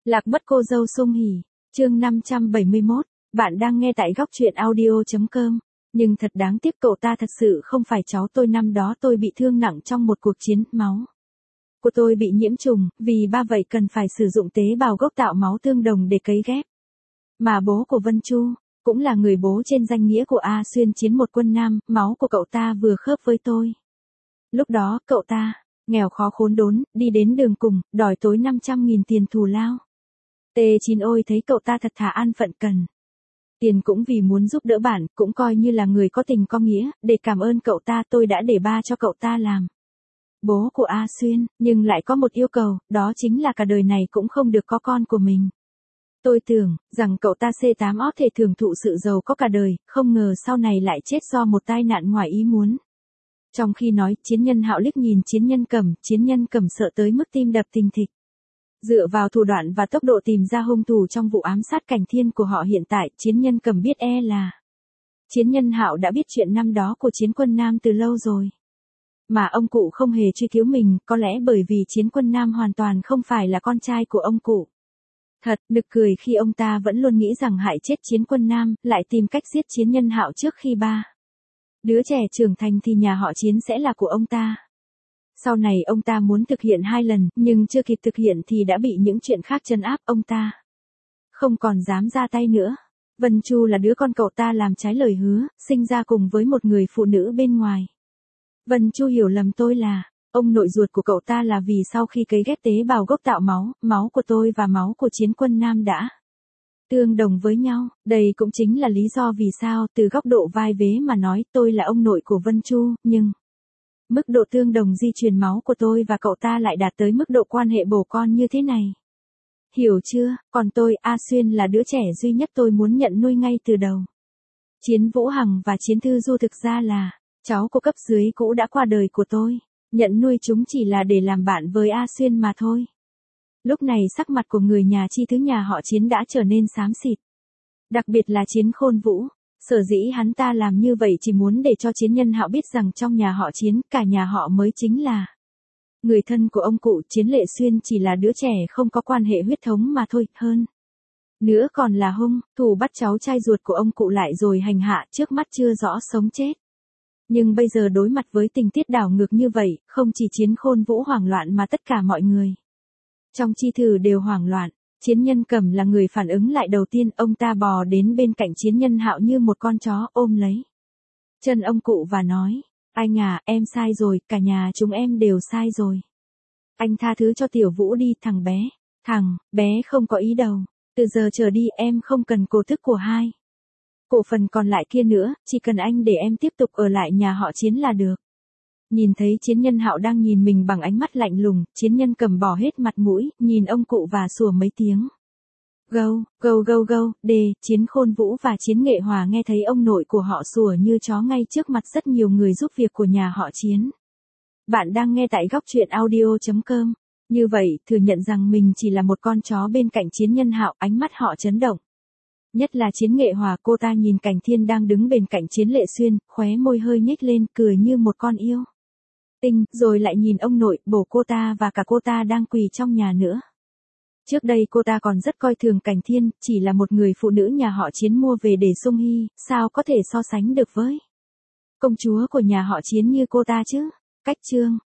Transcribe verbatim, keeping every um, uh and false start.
Lạc mất cô dâu Sung Hỉ, chương năm trăm bảy mươi mốt, bạn đang nghe tại góc truyện audio.com. Nhưng thật đáng tiếc cậu ta thật sự không phải cháu tôi, năm đó tôi bị thương nặng trong một cuộc chiến máu của tôi bị nhiễm trùng, vì ba vậy cần phải sử dụng tế bào gốc tạo máu tương đồng để cấy ghép. Mà bố của Vân Chu, cũng là người bố trên danh nghĩa của A Xuyên chiến một quân nam, máu của cậu ta vừa khớp với tôi. Lúc đó, cậu ta, nghèo khó khốn đốn, đi đến đường cùng, đòi tối năm trăm nghìn tiền thù lao. T chín ôi thấy cậu ta thật thà an phận cần tiền cũng vì muốn giúp đỡ bạn, cũng coi như là người có tình có nghĩa, để cảm ơn cậu ta tôi đã để ba cho cậu ta làm bố của A Xuyên, nhưng lại có một yêu cầu, đó chính là cả đời này cũng không được có con của mình. Tôi tưởng rằng cậu ta C tám ó thể hưởng thụ sự giàu có cả đời, không ngờ sau này lại chết do một tai nạn ngoài ý muốn. Trong khi nói, Chiến Nhân Hạo liếc nhìn Chiến Nhân Cẩm, Chiến Nhân Cẩm sợ tới mức tim đập thình thịch. Dựa vào thủ đoạn và tốc độ tìm ra hung thủ trong vụ ám sát Cảnh Thiên của họ hiện tại, Chiến Nhân Cẩm biết e là Chiến Nhân Hạo đã biết chuyện năm đó của Chiến Quân Nam từ lâu rồi. Mà ông cụ không hề truy cứu mình, có lẽ bởi vì Chiến Quân Nam hoàn toàn không phải là con trai của ông cụ. Thật nực cười khi ông ta vẫn luôn nghĩ rằng hại chết Chiến Quân Nam, lại tìm cách giết Chiến Nhân Hạo trước khi ba đứa trẻ trưởng thành thì nhà họ Chiến sẽ là của ông ta. Sau này ông ta muốn thực hiện hai lần, nhưng chưa kịp thực hiện thì đã bị những chuyện khác trấn áp ông ta. Không còn dám ra tay nữa. Vân Chu là đứa con cậu ta làm trái lời hứa, sinh ra cùng với một người phụ nữ bên ngoài. Vân Chu hiểu lầm tôi là ông nội ruột của cậu ta, là vì sau khi cấy ghép tế bào gốc tạo máu, máu của tôi và máu của Chiến Quân Nam đã tương đồng với nhau. Đây cũng chính là lý do vì sao, từ góc độ vai vế mà nói, tôi là ông nội của Vân Chu, nhưng mức độ tương đồng di truyền máu của tôi và cậu ta lại đạt tới mức độ quan hệ bồ con như thế này. Hiểu chưa? Còn tôi, A Xuyên, là đứa trẻ duy nhất tôi muốn nhận nuôi ngay từ đầu. Chiến Vũ Hằng và Chiến Thư Du thực ra là cháu của cấp dưới cũ đã qua đời của tôi. Nhận nuôi chúng chỉ là để làm bạn với A Xuyên mà thôi. Lúc này sắc mặt của người nhà chi thứ nhà họ Chiến đã trở nên xám xịt. Đặc biệt là Chiến Khôn Vũ. Sở dĩ hắn ta làm như vậy chỉ muốn để cho Chiến Nhân Hạo biết rằng trong nhà họ Chiến, cả nhà họ mới chính là người thân của ông cụ. Chiến Lệ Xuyên chỉ là đứa trẻ không có quan hệ huyết thống mà thôi, hơn nữa còn là hung thủ bắt cháu trai ruột của ông cụ lại rồi hành hạ, trước mắt chưa rõ sống chết. Nhưng bây giờ đối mặt với tình tiết đảo ngược như vậy, không chỉ Chiến Khôn Vũ hoảng loạn mà tất cả mọi người trong chi thử đều hoảng loạn. Chiến Nhân Cẩm là người phản ứng lại đầu tiên, ông ta bò đến bên cạnh Chiến Nhân Hạo như một con chó, ôm lấy chân ông cụ và nói, anh à, em sai rồi, cả nhà chúng em đều sai rồi. Anh tha thứ cho Tiểu Vũ đi, thằng bé. Thằng bé không có ý đâu. Từ giờ trở đi em không cần cổ tức của hai cổ phần còn lại kia nữa, chỉ cần anh để em tiếp tục ở lại nhà họ Chiến là được. Nhìn thấy Chiến Nhân Hạo đang nhìn mình bằng ánh mắt lạnh lùng, Chiến Nhân Cẩm bỏ hết mặt mũi, nhìn ông cụ và sủa mấy tiếng. Gâu, gâu gâu gâu, đề, Chiến Khôn Vũ và Chiến Nghệ Hòa nghe thấy ông nội của họ sủa như chó ngay trước mặt rất nhiều người giúp việc của nhà họ Chiến. Bạn đang nghe tại góc truyện audio.com. Như vậy, thừa nhận rằng mình chỉ là một con chó bên cạnh Chiến Nhân Hạo, ánh mắt họ chấn động. Nhất là Chiến Nghệ Hòa, cô ta nhìn Cảnh Thiên đang đứng bên cạnh Chiến Lệ Xuyên, khóe môi hơi nhếch lên, cười như một con yêu tinh, rồi lại nhìn ông nội, bố cô ta và cả cô ta đang quỳ trong nhà nữa. Trước đây cô ta còn rất coi thường Cảnh Thiên, chỉ là một người phụ nữ nhà họ Chiến mua về để Sung Hy, sao có thể so sánh được với công chúa của nhà họ Chiến như cô ta chứ? Cách chương